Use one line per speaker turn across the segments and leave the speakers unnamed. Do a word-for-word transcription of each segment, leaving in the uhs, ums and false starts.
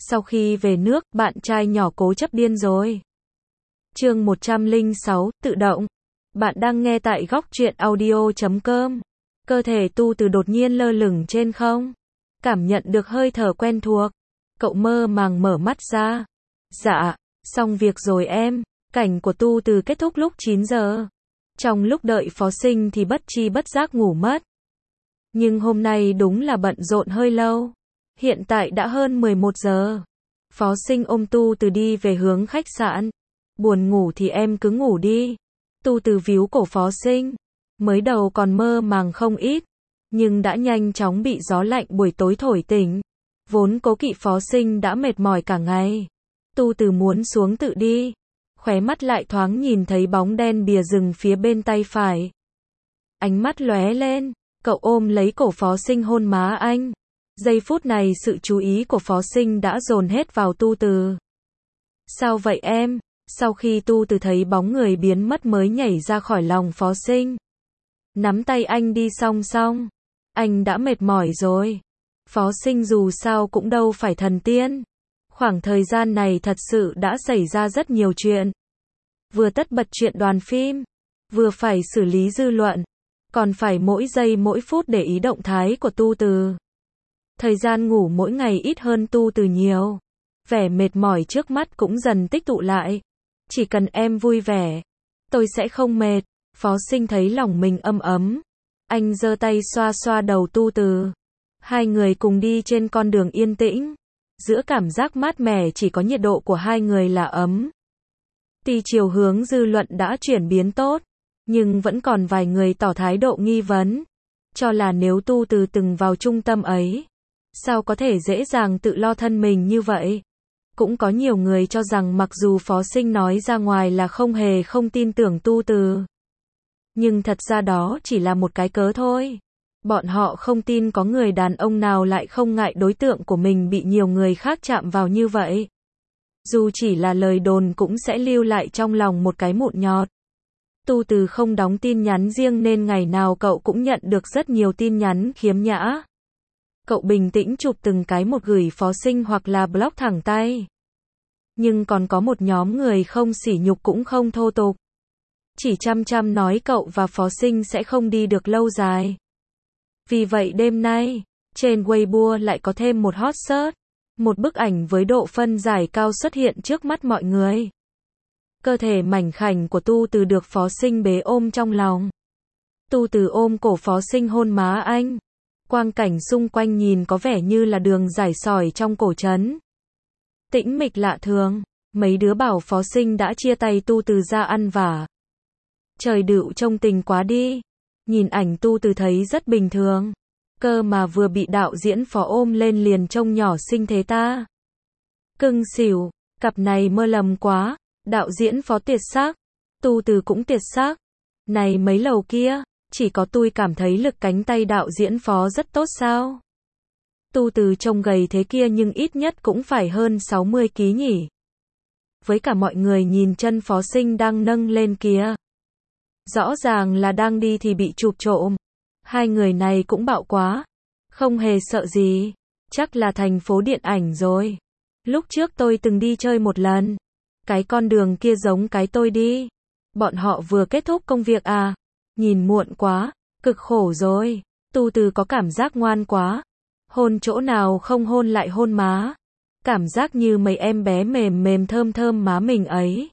Sau khi về nước, bạn trai nhỏ cố chấp điên rồi. Chương một trăm lẻ sáu, tự động. Bạn đang nghe tại góc truyện audio chấm com. Cơ thể Tu Từ đột nhiên lơ lửng trên không. Cảm nhận được hơi thở quen thuộc. Cậu mơ màng mở mắt ra. Dạ, xong việc rồi em. Cảnh của Tu Từ kết thúc lúc chín giờ. Trong lúc đợi phó sinh thì bất tri bất giác ngủ mất. Nhưng hôm nay đúng là bận rộn hơi lâu. Hiện tại đã hơn mười một giờ. Phó sinh ôm Tu Từ đi về hướng khách sạn. Buồn ngủ thì em cứ ngủ đi. Tu Từ víu cổ phó sinh. Mới đầu còn mơ màng không ít. Nhưng đã nhanh chóng bị gió lạnh buổi tối thổi tỉnh. Vốn cố kỵ phó sinh đã mệt mỏi cả ngày. Tu Từ muốn xuống tự đi. Khóe mắt lại thoáng nhìn thấy bóng đen bìa rừng phía bên tay phải. Ánh mắt lóe lên. Cậu ôm lấy cổ phó sinh hôn má anh. Giây phút này sự chú ý của phó sinh đã dồn hết vào Tu Từ. Sao vậy em? Sau khi Tu Từ thấy bóng người biến mất mới nhảy ra khỏi lòng phó sinh. Nắm tay anh đi song song. Anh đã mệt mỏi rồi. Phó sinh dù sao cũng đâu phải thần tiên. Khoảng thời gian này thật sự đã xảy ra rất nhiều chuyện. Vừa tất bật chuyện đoàn phim. Vừa phải xử lý dư luận. Còn phải mỗi giây mỗi phút để ý động thái của Tu Từ. Thời gian ngủ mỗi ngày ít hơn Tu Từ nhiều. Vẻ mệt mỏi trước mắt cũng dần tích tụ lại. Chỉ cần em vui vẻ, tôi sẽ không mệt. Phó sinh thấy lòng mình ấm ấm. Anh giơ tay xoa xoa đầu Tu Từ. Hai người cùng đi trên con đường yên tĩnh. Giữa cảm giác mát mẻ chỉ có nhiệt độ của hai người là ấm. Tuy chiều hướng dư luận đã chuyển biến tốt, nhưng vẫn còn vài người tỏ thái độ nghi vấn. Cho là nếu Tu Từ từng vào trung tâm ấy, sao có thể dễ dàng tự lo thân mình như vậy? Cũng có nhiều người cho rằng mặc dù phó sinh nói ra ngoài là không hề không tin tưởng Tu Từ. Nhưng thật ra đó chỉ là một cái cớ thôi. Bọn họ không tin có người đàn ông nào lại không ngại đối tượng của mình bị nhiều người khác chạm vào như vậy. Dù chỉ là lời đồn cũng sẽ lưu lại trong lòng một cái mụn nhọt. Tu Từ không đóng tin nhắn riêng nên ngày nào cậu cũng nhận được rất nhiều tin nhắn khiếm nhã. Cậu bình tĩnh chụp từng cái một gửi phó sinh hoặc là block thẳng tay. Nhưng còn có một nhóm người không sỉ nhục cũng không thô tục. Chỉ chăm chăm nói cậu và phó sinh sẽ không đi được lâu dài. Vì vậy đêm nay, trên Weibo lại có thêm một hot search. Một bức ảnh với độ phân giải cao xuất hiện trước mắt mọi người. Cơ thể mảnh khảnh của Tu Từ được phó sinh bế ôm trong lòng. Tu Từ ôm cổ phó sinh hôn má anh. Quang cảnh xung quanh nhìn có vẻ như là đường giải sỏi trong cổ trấn. Tĩnh mịch lạ thường. Mấy đứa bảo phó sinh đã chia tay Tu Từ ra ăn vả. Trời đựu trông tình quá đi. Nhìn ảnh Tu Từ thấy rất bình thường. Cơ mà vừa bị đạo diễn phó ôm lên liền trông nhỏ xinh thế ta. Cưng xỉu. Cặp này mơ lầm quá. Đạo diễn phó tuyệt sắc. Tu Từ cũng tuyệt sắc. Này mấy lầu kia. Chỉ có tôi cảm thấy lực cánh tay đạo diễn phó rất tốt sao? Tu Từ trông gầy thế kia nhưng ít nhất cũng phải hơn sáu mươi ki lô gam nhỉ. Với cả mọi người nhìn chân phó sinh đang nâng lên kìa. Rõ ràng là đang đi thì bị chụp trộm. Hai người này cũng bạo quá. Không hề sợ gì. Chắc là thành phố điện ảnh rồi. Lúc trước tôi từng đi chơi một lần. Cái con đường kia giống cái tôi đi. Bọn họ vừa kết thúc công việc à? Nhìn muộn quá, cực khổ rồi. Tu Từ có cảm giác ngoan quá. Hôn chỗ nào không hôn lại hôn má. Cảm giác như mấy em bé mềm mềm thơm thơm má mình ấy.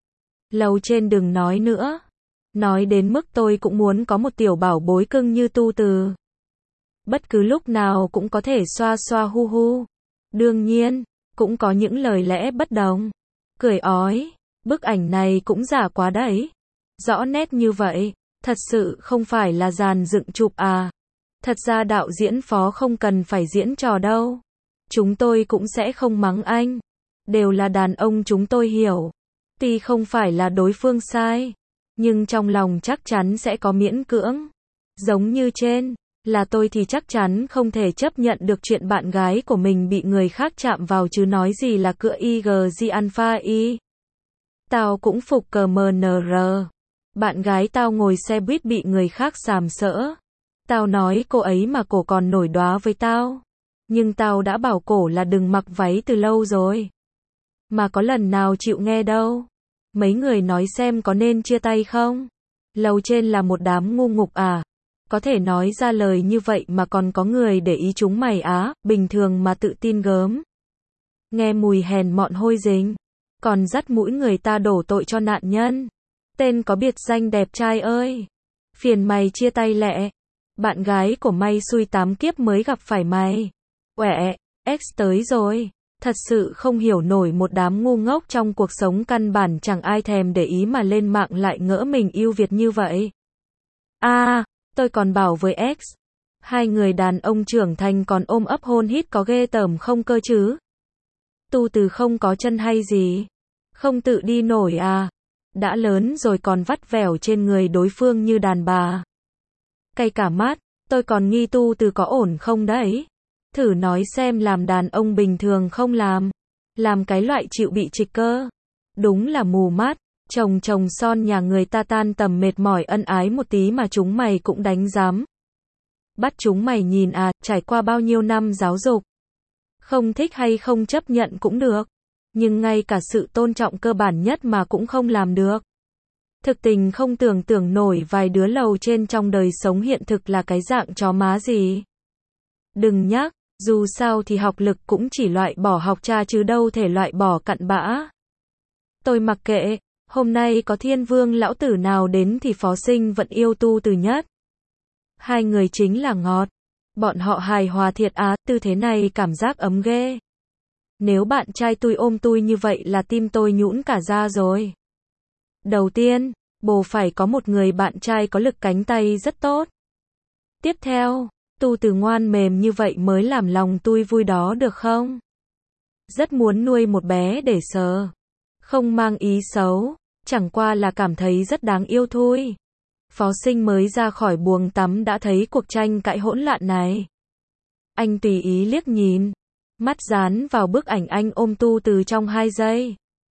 Lầu trên đừng nói nữa. Nói đến mức tôi cũng muốn có một tiểu bảo bối cưng như Tu Từ. Bất cứ lúc nào cũng có thể xoa xoa hu hu. Đương nhiên, cũng có những lời lẽ bất đồng. Cười ói, bức ảnh này cũng giả quá đấy. Rõ nét như vậy. Thật sự không phải là dàn dựng chụp à. Thật ra đạo diễn phó không cần phải diễn trò đâu. Chúng tôi cũng sẽ không mắng anh. Đều là đàn ông chúng tôi hiểu. Tuy không phải là đối phương sai. Nhưng trong lòng chắc chắn sẽ có miễn cưỡng. Giống như trên. Là tôi thì chắc chắn không thể chấp nhận được chuyện bạn gái của mình bị người khác chạm vào chứ nói gì là cựa i giê giê Alpha Y. Tao cũng phục cờ em en rờ. Bạn gái tao ngồi xe buýt bị người khác sàm sỡ. Tao nói cô ấy mà cổ còn nổi đóa với tao. Nhưng tao đã bảo cổ là đừng mặc váy từ lâu rồi. Mà có lần nào chịu nghe đâu. Mấy người nói xem có nên chia tay không? Lầu trên là một đám ngu ngục à? Có thể nói ra lời như vậy mà còn có người để ý chúng mày á, bình thường mà tự tin gớm. Nghe mùi hèn mọn hôi dính. Còn dắt mũi người ta đổ tội cho nạn nhân. Tên có biệt danh đẹp trai ơi. Phiền mày chia tay lẹ. Bạn gái của mày xui tám kiếp mới gặp phải mày. Uẻ, X tới rồi. Thật sự không hiểu nổi một đám ngu ngốc trong cuộc sống căn bản chẳng ai thèm để ý mà lên mạng lại ngỡ mình yêu Việt như vậy. À, tôi còn bảo với X. Hai người đàn ông trưởng thành còn ôm ấp hôn hít có ghê tởm không cơ chứ? Tu từ không có chân hay gì? Không tự đi nổi à? Đã lớn rồi còn vắt vẻo trên người đối phương như đàn bà. Cay cả mắt, tôi còn nghi tu từ có ổn không đấy? Thử nói xem làm đàn ông bình thường không làm. Làm cái loại chịu bị trịch cơ. Đúng là mù mắt. Chồng chồng son nhà người ta tan tầm mệt mỏi ân ái một tí mà chúng mày cũng đánh giám. Bắt chúng mày nhìn à, trải qua bao nhiêu năm giáo dục. Không thích hay không chấp nhận cũng được. Nhưng ngay cả sự tôn trọng cơ bản nhất mà cũng không làm được. Thực tình không tưởng tượng nổi vài đứa lầu trên trong đời sống hiện thực là cái dạng chó má gì. Đừng nhắc, dù sao thì học lực cũng chỉ loại bỏ học cha chứ đâu thể loại bỏ cặn bã. Tôi mặc kệ, hôm nay có thiên vương lão tử nào đến thì phó sinh vẫn yêu tu từ nhất. Hai người chính là ngọt. Bọn họ hài hòa thiệt á, tư thế này cảm giác ấm ghê. Nếu bạn trai tôi ôm tôi như vậy là tim tôi nhũn cả ra rồi. Đầu tiên, bồ phải có một người bạn trai có lực cánh tay rất tốt. Tiếp theo, tu từ ngoan mềm như vậy mới làm lòng tôi vui đó được không? Rất muốn nuôi một bé để sờ. Không mang ý xấu, chẳng qua là cảm thấy rất đáng yêu thôi. Phó sinh mới ra khỏi buồng tắm đã thấy cuộc tranh cãi hỗn loạn này. Anh tùy ý liếc nhìn. Mắt dán vào bức ảnh anh ôm tu từ trong hai giây.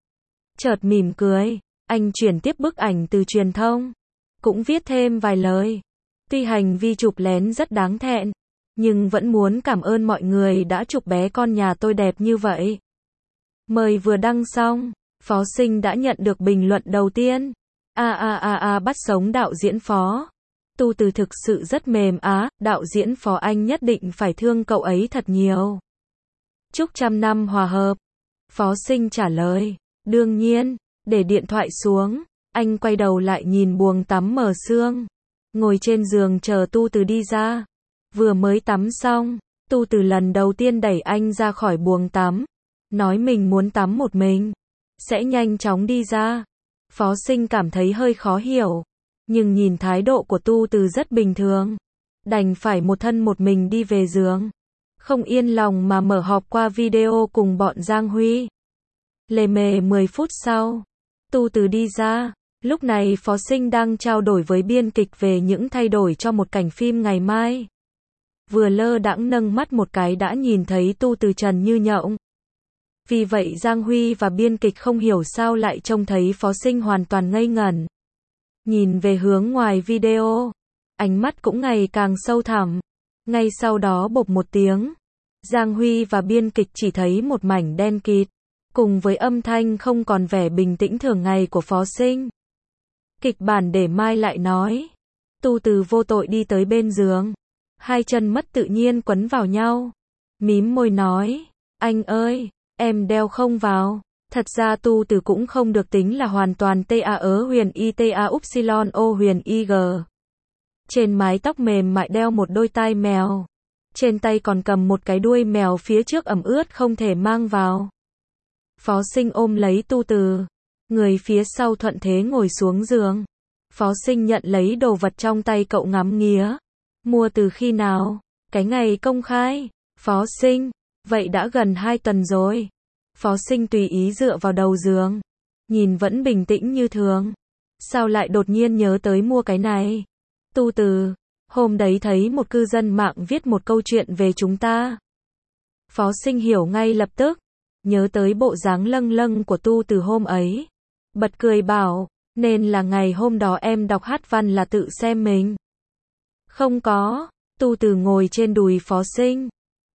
Chợt mỉm cười. Anh chuyển tiếp bức ảnh từ truyền thông. Cũng viết thêm vài lời. Tuy hành vi chụp lén rất đáng thẹn. Nhưng vẫn muốn cảm ơn mọi người đã chụp bé con nhà tôi đẹp như vậy. Mời vừa đăng xong. Phó sinh đã nhận được bình luận đầu tiên. A a a a bắt sống đạo diễn Phó. Tu từ thực sự rất mềm á, đạo diễn Phó anh nhất định phải thương cậu ấy thật nhiều. Chúc trăm năm hòa hợp. Phó sinh trả lời. Đương nhiên, để điện thoại xuống. Anh quay đầu lại nhìn buồng tắm mờ sương. Ngồi trên giường chờ tu từ đi ra. Vừa mới tắm xong, tu từ lần đầu tiên đẩy anh ra khỏi buồng tắm. Nói mình muốn tắm một mình. Sẽ nhanh chóng đi ra. Phó sinh cảm thấy hơi khó hiểu. Nhưng nhìn thái độ của tu từ rất bình thường. Đành phải một thân một mình đi về giường. Không yên lòng mà mở họp qua video cùng bọn Giang Huy. Lề mề mười phút sau, tu từ đi ra. Lúc này phó sinh đang trao đổi với biên kịch về những thay đổi cho một cảnh phim ngày mai. Vừa lơ đãng nâng mắt một cái đã nhìn thấy tu từ trần như nhộng. Vì vậy Giang Huy và biên kịch không hiểu sao lại trông thấy phó sinh hoàn toàn ngây ngẩn. Nhìn về hướng ngoài video, ánh mắt cũng ngày càng sâu thẳm. Ngay sau đó bộp một tiếng, Giang Huy và biên kịch chỉ thấy một mảnh đen kịt, cùng với âm thanh không còn vẻ bình tĩnh thường ngày của phó sinh. Kịch bản để mai lại nói. Tu từ vô tội đi tới bên giường. Hai chân mất tự nhiên quấn vào nhau. Mím môi nói, anh ơi, em đeo không vào. Thật ra tu từ cũng không được tính là hoàn toàn ta ớ huyền y ta upsilon o huyền y g. Trên mái tóc mềm mại đeo một đôi tai mèo. Trên tay còn cầm một cái đuôi mèo phía trước ẩm ướt không thể mang vào. Phó sinh ôm lấy tu từ. Người phía sau thuận thế ngồi xuống giường. Phó sinh nhận lấy đồ vật trong tay cậu ngắm nghía. Mua từ khi nào? Cái ngày công khai. Phó sinh. Vậy đã gần hai tuần rồi. Phó sinh tùy ý dựa vào đầu giường. Nhìn vẫn bình tĩnh như thường. Sao lại đột nhiên nhớ tới mua cái này? Tu từ. Hôm đấy thấy một cư dân mạng viết một câu chuyện về chúng ta. Phó sinh hiểu ngay lập tức. Nhớ tới bộ dáng lâng lâng của tu từ hôm ấy. Bật cười bảo, nên là ngày hôm đó em đọc hát văn là tự xem mình. Không có. Tu từ ngồi trên đùi phó sinh.